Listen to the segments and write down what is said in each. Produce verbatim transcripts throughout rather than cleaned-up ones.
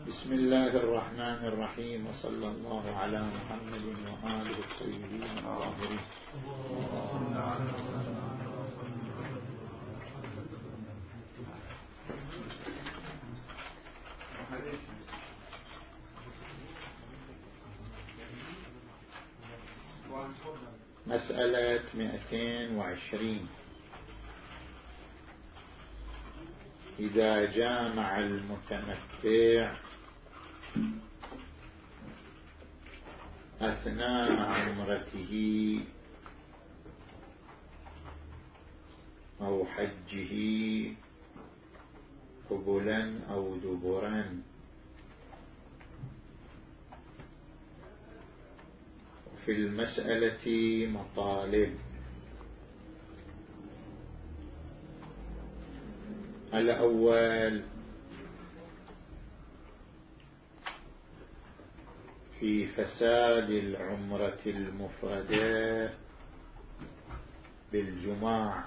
بسم الله الرحمن الرحيم، وصلى الله على محمد وآله الطيبين الطاهرين. مسألة مئتين وعشرين: إذا جامع المتمتع أثناء عمرته أو حجه قبلا أو دبرا، في المسألة مطالب. الأول في فساد العمرة المفردة بالجماع،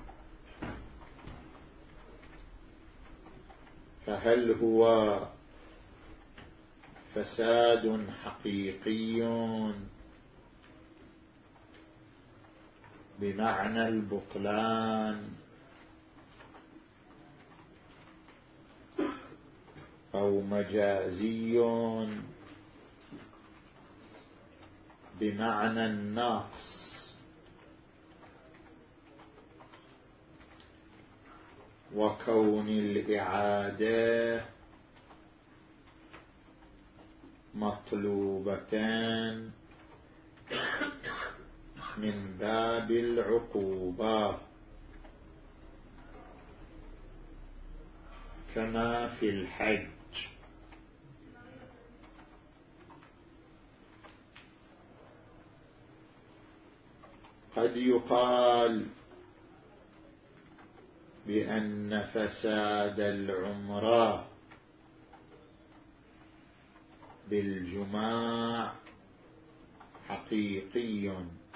فهل هو فساد حقيقي بمعنى البطلان، أو مجازي بمعنى النقص؟ وكون الإعادة مطلوبتان من باب العقوبة كما في الحج. قد يقال بأن فساد العمرة بالجماع حقيقي،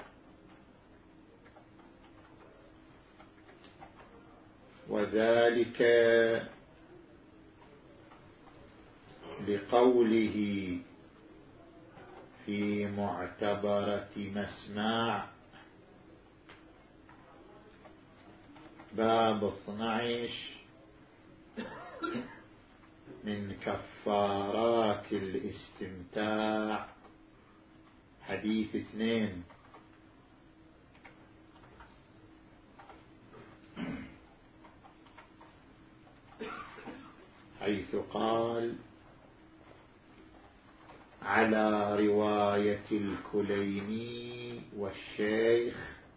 وذلك لقوله في معتبرة مسمع باب اثني عشر من كفارات الاستمتاع، حديث اثنين: حيث قال على رواية الكليني والشيخ: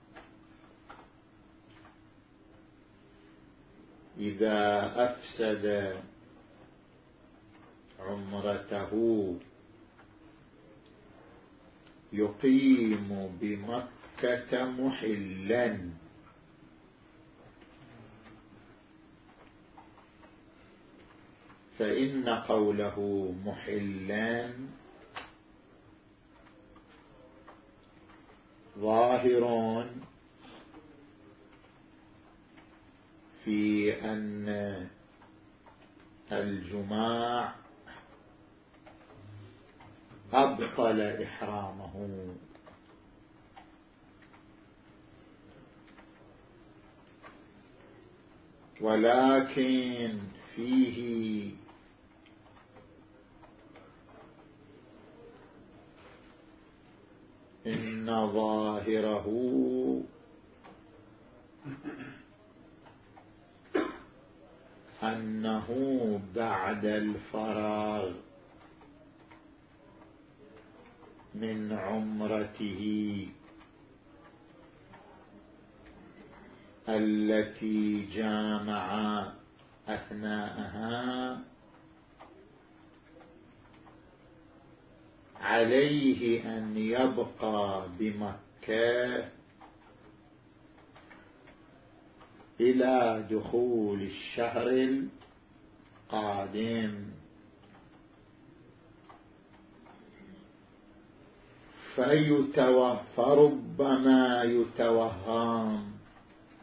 إذا أفسد عمرته يقيم بمكة محلا، فإن قوله محلا ظاهر في أن الجماع أبطل إحرامه، ولكن فيه إن ظاهره أنه بعد الفراغ من عمرته التي جامع أثناءها عليه أن يبقى بمكة إلى دخول الشهر القادم، فيتوه فربما يتوهم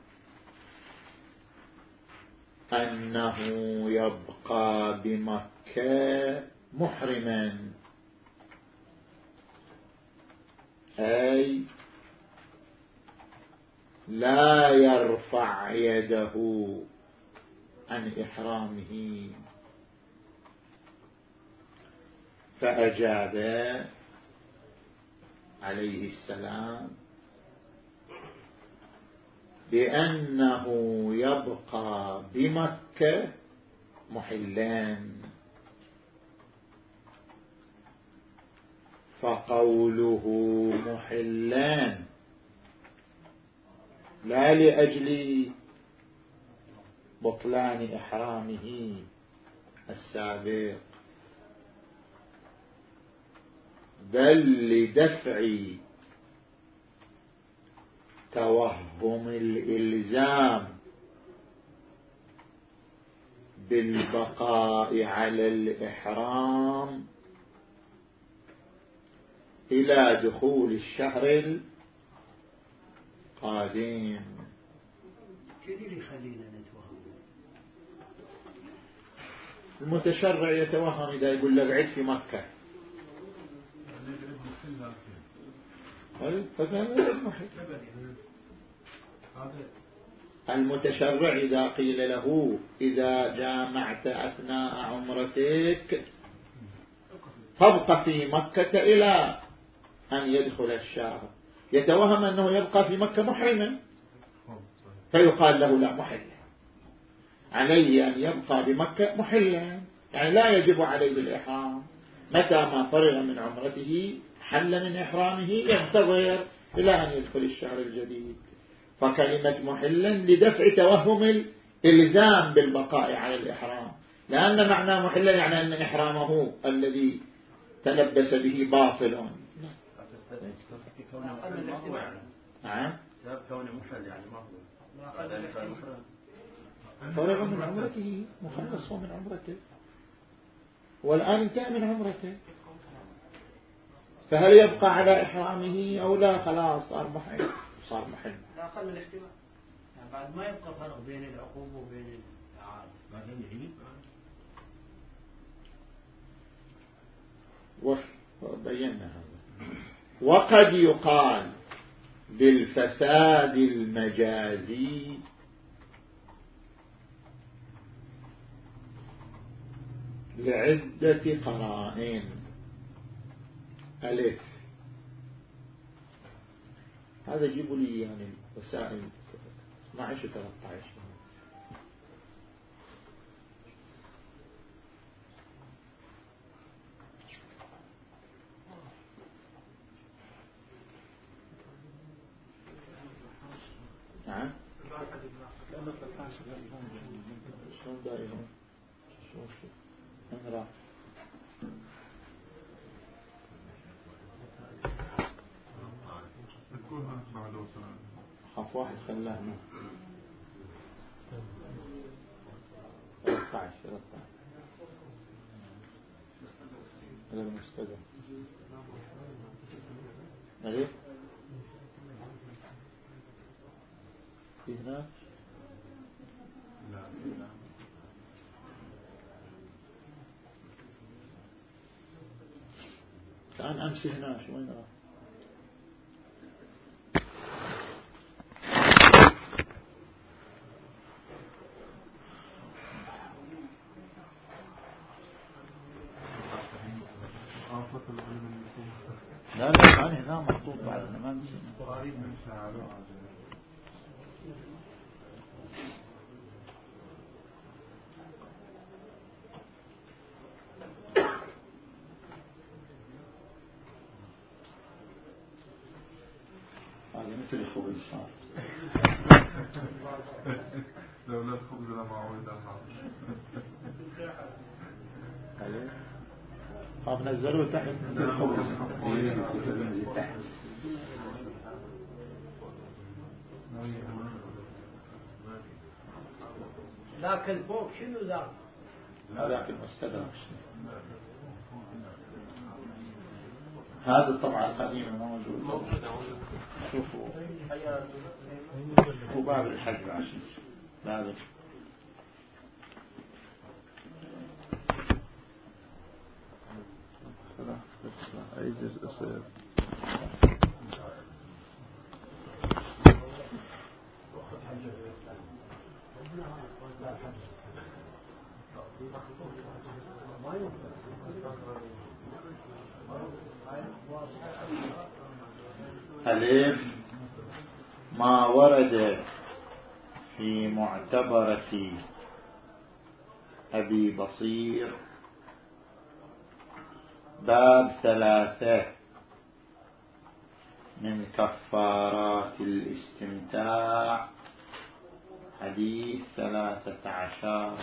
أنه يبقى بمكة بمكة محرما، أي لا يرفع يده عن إحرامه. فأجاب عليه السلام بأنه يبقى بمكة محلان. فقوله محلان لا لأجل بطلان إحرامه السابق، بل لدفع توهم الإلزام بالبقاء على الإحرام إلى دخول الشهر القادم. المتشرع يتوهم إذا يقول لك عد في مكة المتشرع إذا قيل له إذا جامعت أثناء عمرتك تبقى في مكة إلى أن يدخل الشهر، يتوهم أنه يبقى في مكة محرما، فيقال له لا محل، عليه أن يبقى بمكة محلا، يعني لا يجب عليه بالإحرام. متى ما فرغ من عمرته حل من إحرامه ينتظر إلى أن يدخل الشهر الجديد. فكلمة محلا لدفع توهم الإلزام بالبقاء على الإحرام، لأن معنى محلا يعني أن إحرامه الذي تلبس به باطل. نعم كونه محل يعني ما هو فرغ من عمرته، مخلص من عمرته، والآن انتهى من عمرته، فهل يبقى على إحرامه أو لا؟ خلاص صار محل، صار محل. لا أقل من الاحتمال، يعني بعد ما يبقى فرق بين العقوبة وبين الإعادة بعدين يعيد. وبينا هذا. وقد يقال بالفساد المجازي لعدة قرائن. ألف، هذا جيبوا لي يعني وسائل اثنا عشر ثلاثة عشر. نعم شلون دائما شلون شو من راح خاف واحد خلاه هنا ثلاثة عشر ثلاثة عشر هذا المستدى نغير في هناك. لا كان أمس هنا شو وين راح؟ لا لا كان هنا محطوط بعد ما نسي. مثل الخبز صار لولا الخبز لما عود الحاضر طب نزلوه تحت مثل الخبز ينزل تحت. ذاك الفوق شنو ذاك؟ ذاك المستدرك. هذا الطبعة القديمة موجود. شوفوا هو باب الحج عشان هذا أي جزء صير؟ ألف ما ورد في معتبرة أبي بصير باب ثلاثة من كفارات الاستمتاع حديث ثلاثة عشر.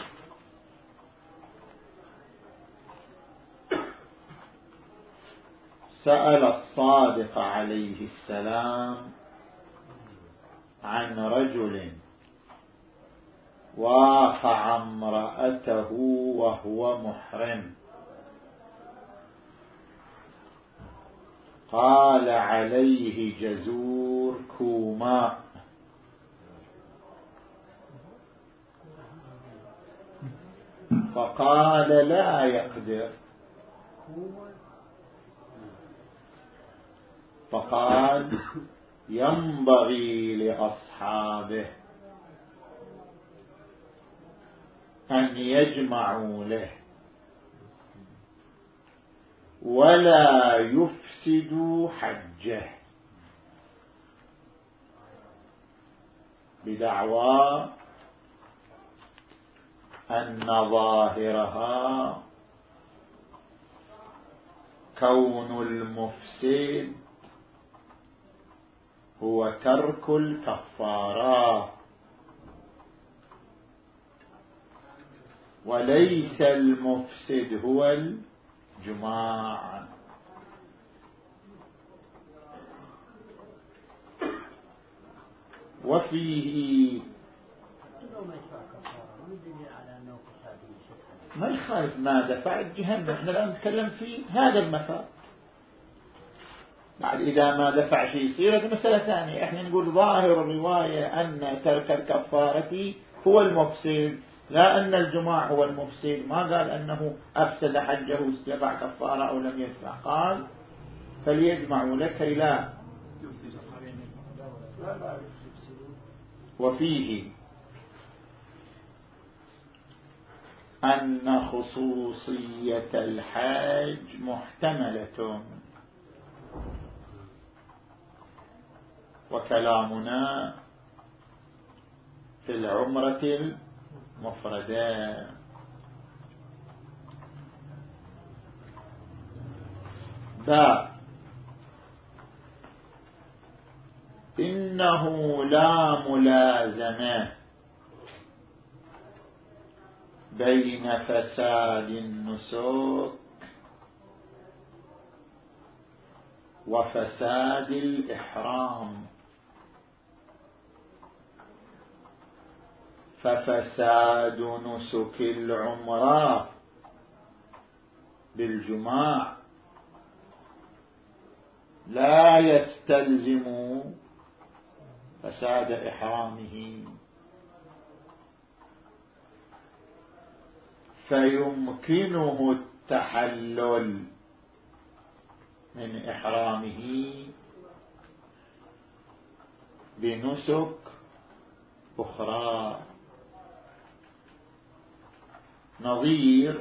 سأل الصادق عليه السلام عن رجل واقع امرأته وهو محرم، قال عليه جزور كوماء، فقال لا يقدر، فقال ينبغي لأصحابه أن يجمعوا له ولا يفسدوا حجه، بدعوى أن ظاهرها كون المفسد هو ترك الكفارات وليس المفسد هو الجماع. وفيه ما يخالف ما دفع جهنم، احنا الآن نتكلم في هذا المفاد. بعد إذا ما دفع شيء يصير هذه مسألة ثانية. احنا نقول ظاهر الرواية أن ترك الكفارة هو المفسد، لا أن الجماع هو المفسد. ما قال أنه أفسد حجه دفع كفارة أو لم يدفع، قال فليجمعوا لك لا. وفيه أن خصوصية الحج محتملة، وكلامنا في العمرة المفردة. باء إنه لا ملازمة بين فساد النسك وفساد الإحرام، ففساد نسك العمرة بالجماع لا يستلزم فساد إحرامه، فيمكنه التحلل من إحرامه بنسك أخرى، نظير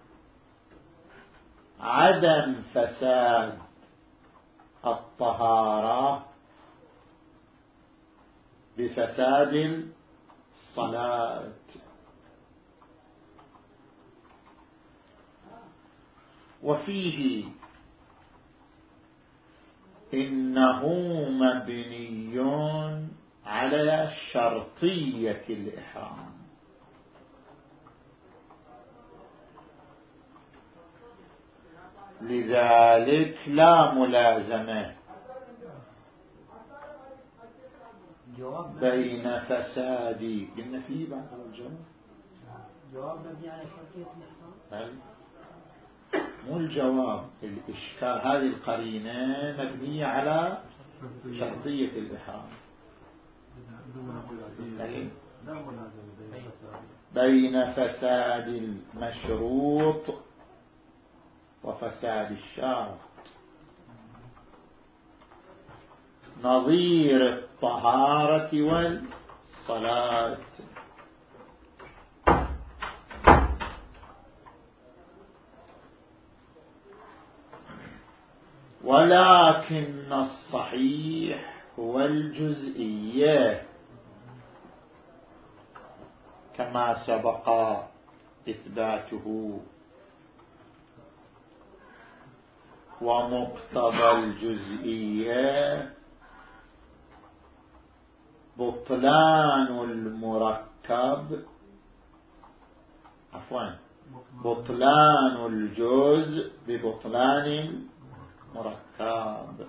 عدم فساد الطهارة بفساد الصلاة. وفيه إنه مبني على شرطية الإحرام، لذلك لا ملازمة بين فساد. قلنا فيه بعد الجواب جواب مبني على شرطية الإحرام، مو الجواب. الإشكال هذه القرينة مبنية على شرطية الإحرام، بين فساد المشروط وفساد الشرط. نظير الطهارة والصلاة. ولكن الصحيح هو الجزئية كما سبق إثباته، ومقتضى الجزئية بطلان المركب عفوا بطلان الجزء ببطلان المركب.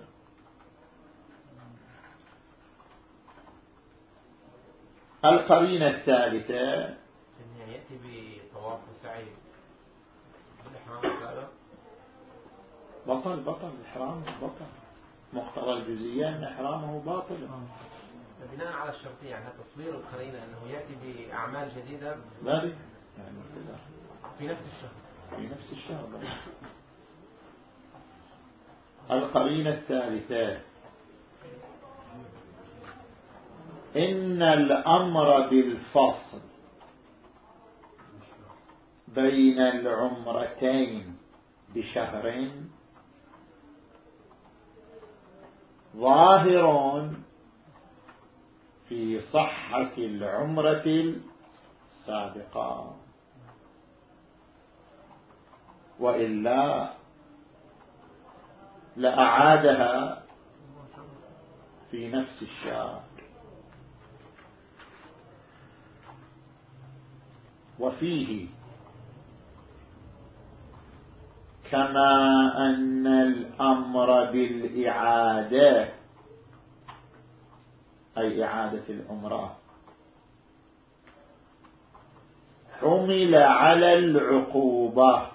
القرينة الثالثة يعني يأتي بطواف وسعي بالإحرام السابق. بطل بطل الإحرام بطل، مقتضى الجزئية أن إحرامه باطل. بناء على الشرطية يعني تصوير القرينة أنه يأتي بأعمال جديدة ذلك يعني في نفس الشهر في نفس الشهر. القرينة الثالثة إن الأمر بالفصل بين العمرتين بشهر ظاهر في صحة العمرة السابقة، وإلا لأعادها في نفس الشهر. وفيه كما أن الأمر بالإعادة أي إعادة العمرة حمل على العقوبة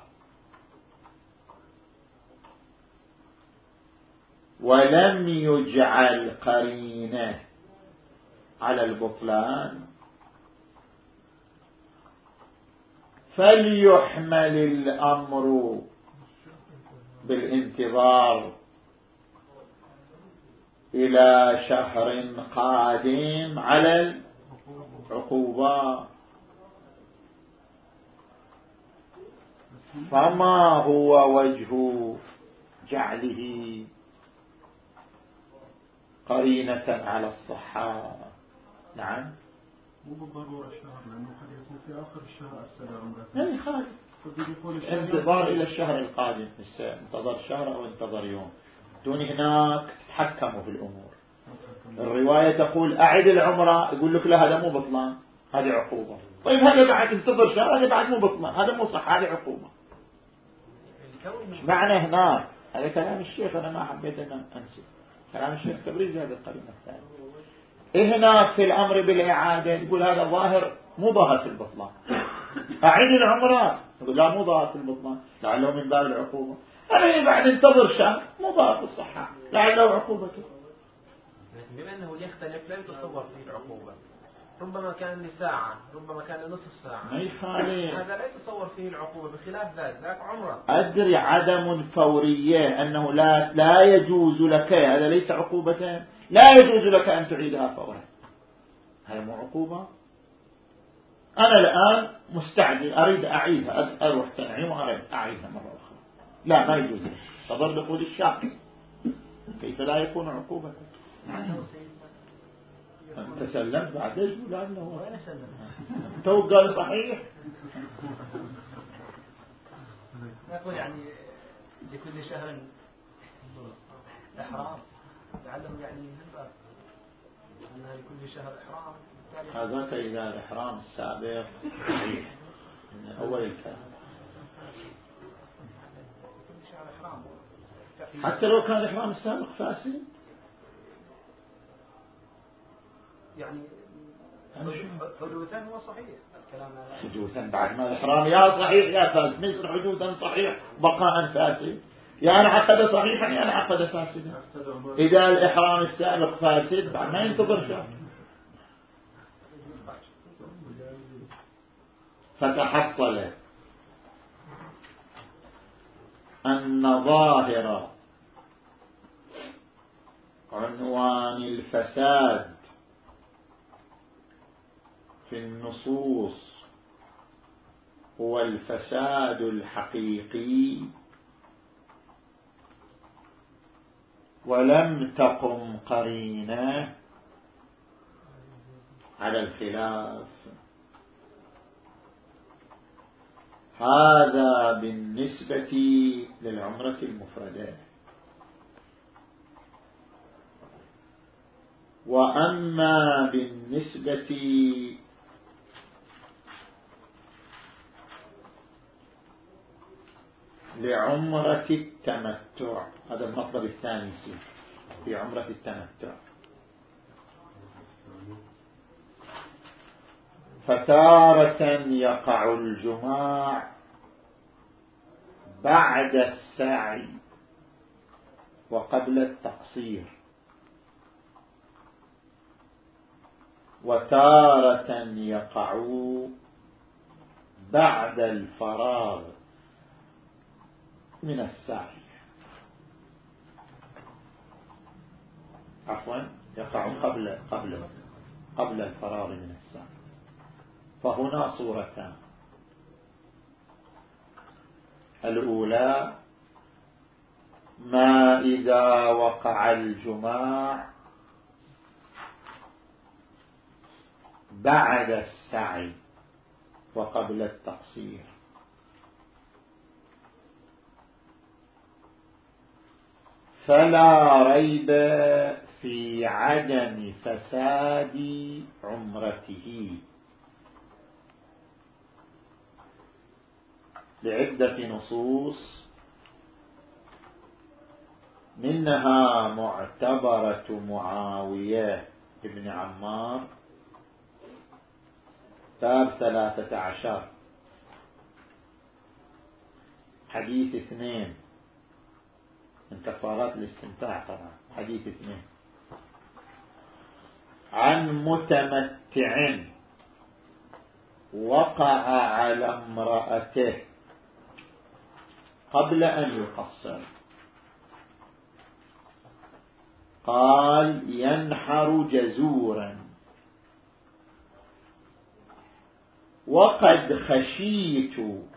ولم يجعل قرينة على البطلان، فليحمل الأمر بالانتظار إلى شهر قادم على العقوبة. فما هو وجه جعله قرينة على الصحة؟ نعم مو بالضرورة الشهر، لأنه قد يكون في آخر الشهر السلام لا يخالف، انتظار إلى الشهر القادم، انتظر شهر أو انتظر يوم، دون هناك تتحكموا في الأمور. الرواية تقول أعد العمرة، يقول لك لا هذا مو بطلان، هذه عقوبة. طيب هذا بعد انتظر شهر، هذا بعد مو بطلان، هذا مو صح، هذه عقوبة. معنى هناك هذا كلام الشيخ، أنا ما حبيت أن أنسى كلام الشيخ تبريز هذه القرينة الثانية. هناك في الأمر بالإعادة يقول هذا ظاهر مو ظاهر في البطلان، أعيد العمرة يقول لا مو ظاهر في البطلان لعله من باب العقوبة. أنا بعد انتظر شهر مو ظاهر في الصحة لعله عقوبته. بما أنه يختلف لا يتصور فيه العقوبة، ربما كان لساعة ربما كان لنصف ساعة، ما يخالف، هذا لا يتصور فيه العقوبة بخلاف ذلك ذاك عمره. أدري عدم الفورية أنه لا لا يجوز لك، هذا ليس عقوبة، لا يجوز لك أن تعيدها فورا، هذا مو عقوبة. أنا الآن مستعجل أريد أعيدها، أروح تنعيم وأريد أعيدها مرة أخرى، لا ما يجوز، صبر لقول الشاكي، كيف لا يكون عقوبة؟ أنت سلمت بعد إيش لأنه وين سلم؟ تو قال صحيح. أقول يعني لكل شهر إحرام، لعله يعني ينبغي أنها لكل شهر إحرام. هذاك إذا الإحرام السابق صحيح من أول الكلام، لكل شهر إحرام حتى لو كان الإحرام السابق فاسد يعني حدوثا هو صحيح الكلام هذا. حدوثا بعد ما الإحرام يا صحيح يا فاسد، مثل حدوثا صحيح بقاء فاسد، يا أنا عقد صحيحا يا أنا عقد فاسدا. إذا الإحرام السابق فاسد بعد ما ينتظر شهر. فتحصل أن ظاهر عنوان الفساد في النصوص هو الفساد الحقيقي، ولم تقم قرينة على الخلاف. هذا بالنسبة للعمرة المفردة. وأما بالنسبة لعمرة التمتع، هذا المطلب الثاني في عمرة التمتع، فتارة يقع الجماع بعد السعي وقبل التقصير، وتارة يقع بعد الفراغ من السعي، عفوا يقع قبل قبل قبل الفراغ من السعي. فهنا صورتان: الأولى ما إذا وقع الجماع بعد السعي وقبل التقصير، فلا ريب في عدم فساد عمرته لعدة نصوص، منها معتبرة معاوية بن عمار باب ثلاثة عشر حديث اثنين من كفارات الاستمتاع، طبعا حديث اثنين، عن متمتع وقع على امرأته قبل أن يقصر، قال: ينحر جزورا، وقد خشيت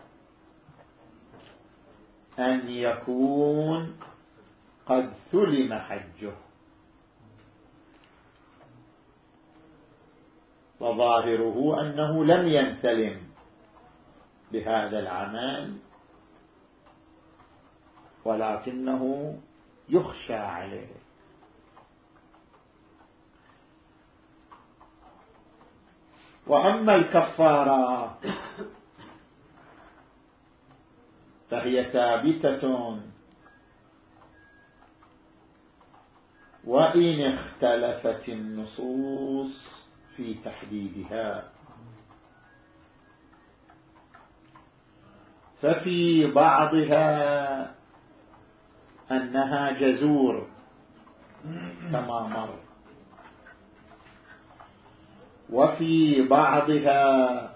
أن يكون قد ثلم حجه. وظاهره أنه لم ينسلم بهذا العمل، ولكنه يخشى عليه. وأما الكفارة فهي ثابتة وإن اختلفت النصوص في تحديدها. ففي بعضها أنها جزور كما مر، وفي بعضها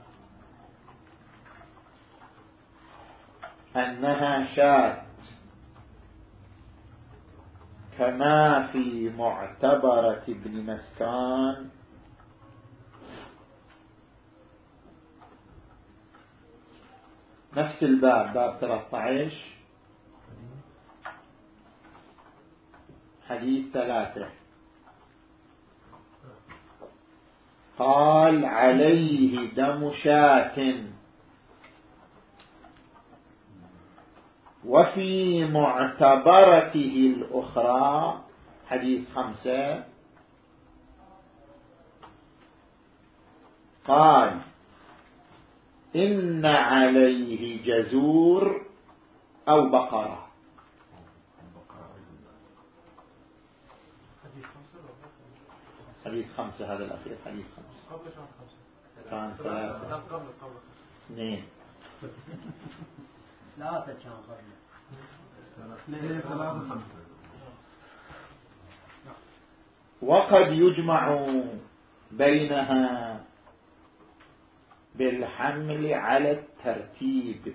أنها شاة كما في معتبرة ابن مسكان نفس الباب، باب ثلاثة عشر حديث ثلاثة، قال: عليه دم شاة. وفي معتبرته الأخرى حديث خمسة قال: إن عليه جزور أو بقرة. حديث خمسة هذا الأخير، حديث خمسة كان ثلاثة اثنين ثلاثة كان قبل اثنين ثلاثة خمسة. وقد يجمع بينها بالحمل على الترتيب،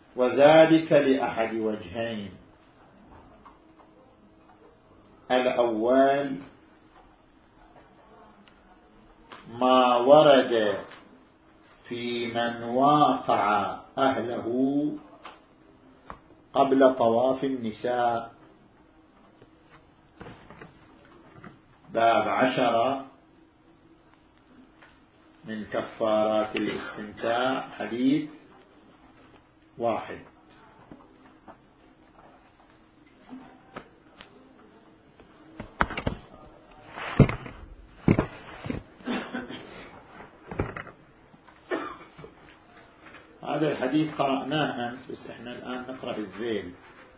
وذلك لأحد وجهين: الأول ما ورد في من واقع أهله قبل طواف النساء، باب عشرة من كفارات الاستمتاع، حديث واحد. هذا الحديث قرأناه أمس، بس احنا الآن نقرأ الذيل.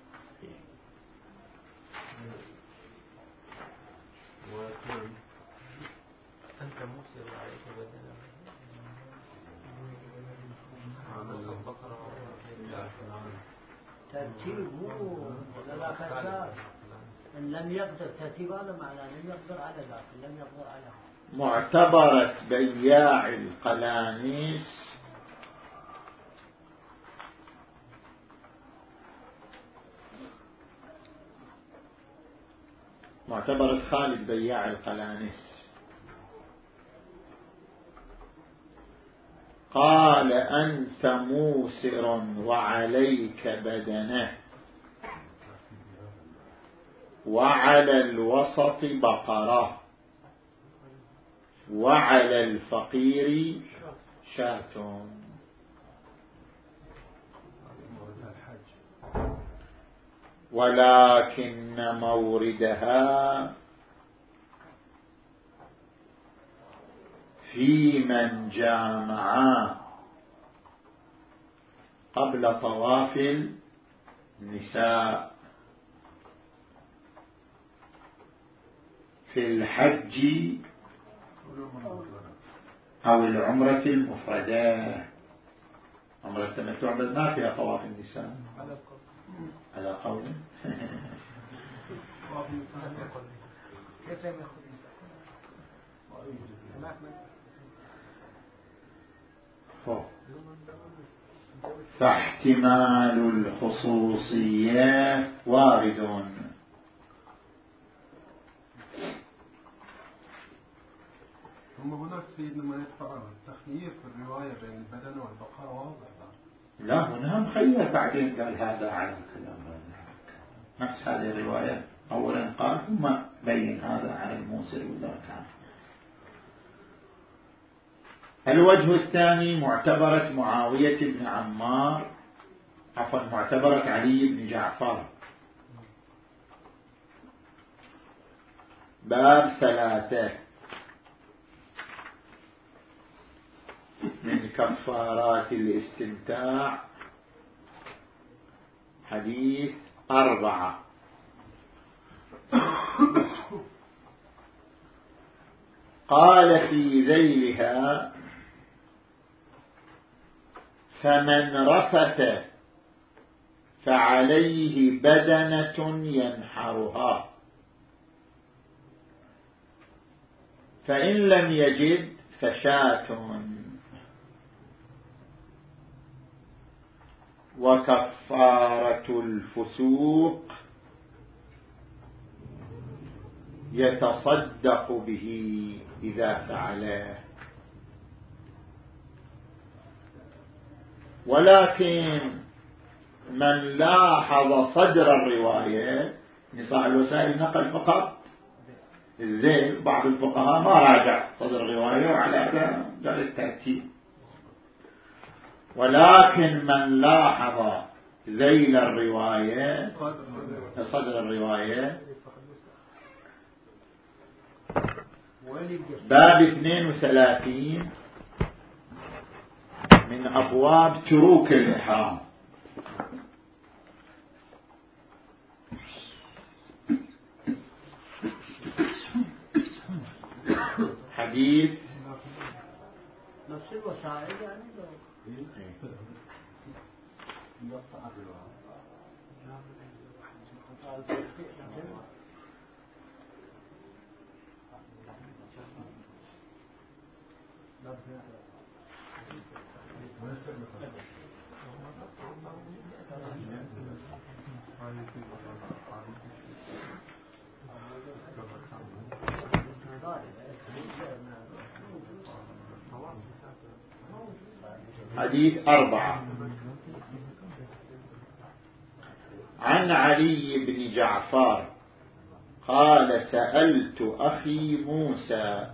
أنت موسى عليك بدنا ترتيبه ولا خسارة. إن لم يقدر ترتيب هذا معناه لم يقدر على ذاك، لم يقدر على معتبرة بياع القلانيس معتبرة خالد بياع القلانيس قال: أنت موسر وعليك بدنه، وعلى الوسط بقرة، وعلى الفقير شاة. ولكن موردها في من جامعا قبل طواف النساء في الحج أو العمرة المفردة. عمرة التمتع ما فيها طواف النساء على قول كيف لم يأخذ فاحتمال الخصوصية وارد. هم هناك سيدنا ما يدفع التخيير في الرواية بين البدن والبقاء واضح. لا، هنا مخير بعدين قال هذا على الكلام هذا نفس هذه الرواية. أولا قال ثم بين هذا على الموسر وذاك. الوجه الثاني معتبرة معاوية بن عمار، عفوا معتبرة علي بن جعفر، باب ثلاثة من كفارات الاستمتاع، حديث أربعة. قال في ذيلها: فمن رفث فعليه بدنة ينحرها، فإن لم يجد فشاة. وكفارة الفسوق يتصدق به إذا فعله. ولكن من لاحظ صدر الرواية، نصاع الوسائل نقل فقط الذيل، بعض الفقهاء ما راجع صدر الرواية وعلى هذا جاء الترتيب. ولكن من لاحظ ذيل الرواية صدر الرواية، باب اثنين وثلاثين من أبواب تروك الإحرام، حديث نفس الوسائل يعني حديث أربعة. عن علي بن جعفر قال سألت أخي موسى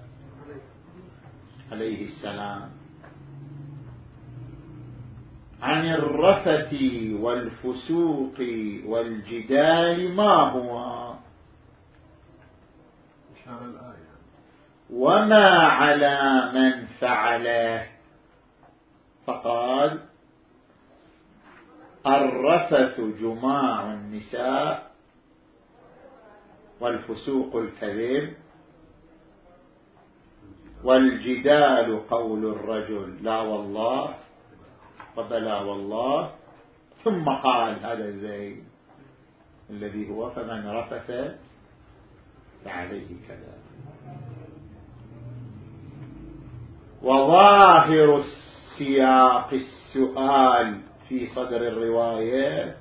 عليه السلام عن الرفث والفسوق والجدال ما هو وما على من فعله، فقال الرفث جماع النساء والفسوق الكذب والجدال قول الرجل لا والله وبلا والله، ثم قال هذا الزين الذي هو فمن رفث فعليه كذا. وظاهر سياق السؤال في صدر الرواية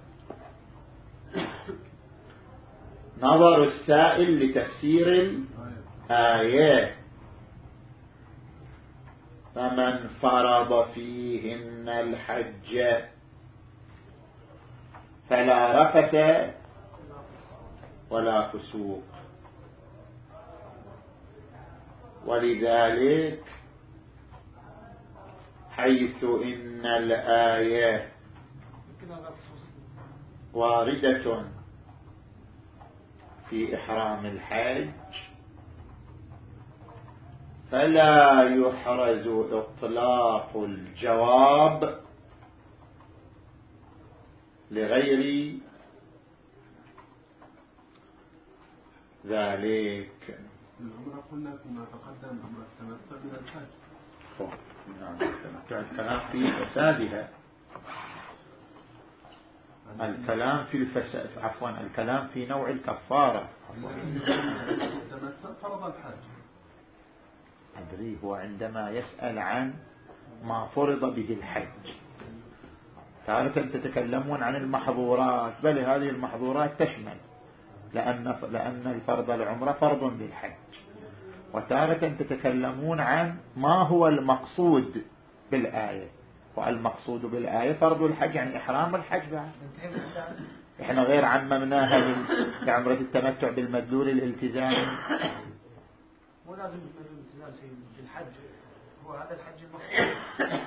نظر السائل لتفسير الآية فمن فرض فيهن الحج فلا رفث ولا فسوق، ولذلك حيث إن الآية واردة في إحرام الحج فلا يحرز إطلاق الجواب لغير ذلك. العمرة قلنا فيما تقدم عمرة التمتع من الحج. نعم التمتع الكلام في فسادها، الكلام في الفساد عفوا الكلام في نوع الكفارة. التمتع فرض الحج. أدري هو عندما يسأل عن ما فرض به الحج تارة تتكلمون عن المحظورات، بل هذه المحظورات تشمل لأن لأن الفرض العمرة فرض بالحج، وتارة تتكلمون عن ما هو المقصود بالآية، والمقصود بالآية فرض الحج يعني إحرام الحج بعد. إحنا غير عممناها لعمرة التمتع بالمدلول الالتزامي. مو لازم الالتزام بالحج، هو هذا الحج المقصود.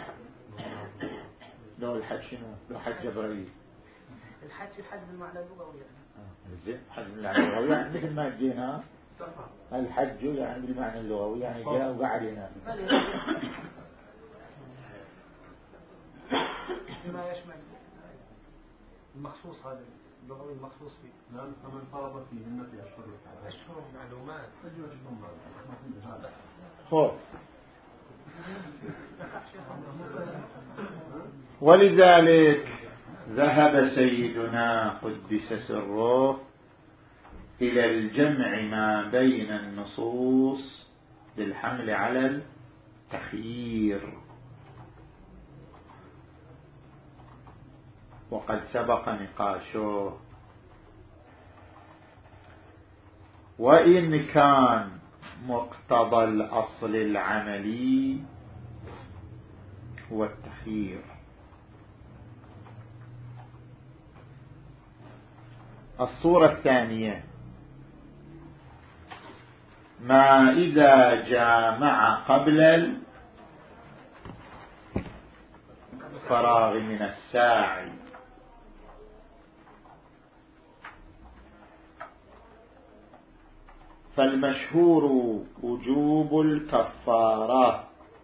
لو الحج شنو؟ لو حج جبريل الحج الحج بالمعنى اللغوي يعني. زين حج بالمعنى اللغوي يعني مثل ما جينا الحج يعني بالمعنى اللغوي يعني جاء وقعد هنا بما يشمل المخصوص هذا اللغوي المخصوص فيه. نعم فمن فرض فيهن في أشهر أشهر معلومات. خوف. ولذلك ذهب سيدنا قدس سره إلى الجمع ما بين النصوص بالحمل على التخيير، وقد سبق نقاشه. وإن كان مقتضى الأصل العملي هو التخيير. الصورة الثانية ما إذا جامع قبل الفراغ من الساعي، فالمشهور وجوب الكفارة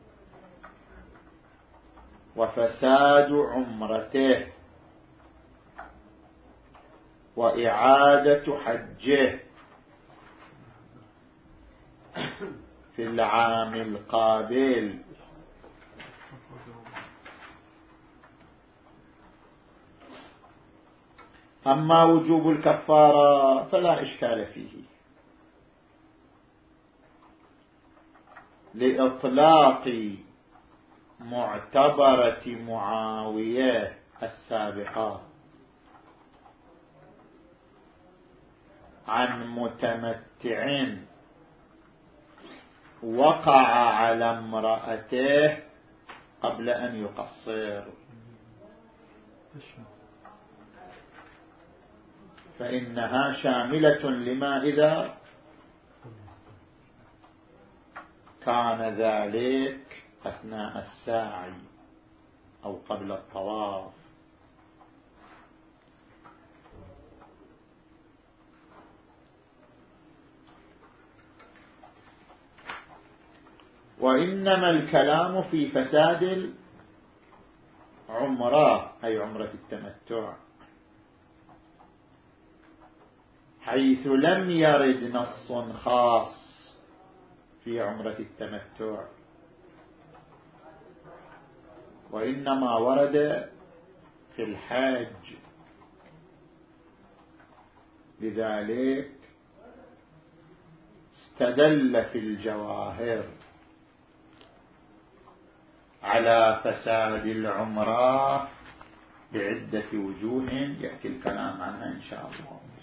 وفساد عمرته وإعادة حجه في العام القابل. أما وجوب الكفارة فلا إشكال فيه لإطلاق معتبرة معاوية السابقة عن متمتع وقع على امرأته قبل أن يقصر، فإنها شاملة لما إذا كان ذلك أثناء السعي أو قبل الطواف. وإنما الكلام في فساد العمرة أي عمرة التمتع، حيث لم يرد نص خاص في عمرة التمتع، وإنما ورد في الحج. لذلك استدل في الجواهر على فساد العمرة بعدة وجوه يأتي الكلام عنها إن شاء الله.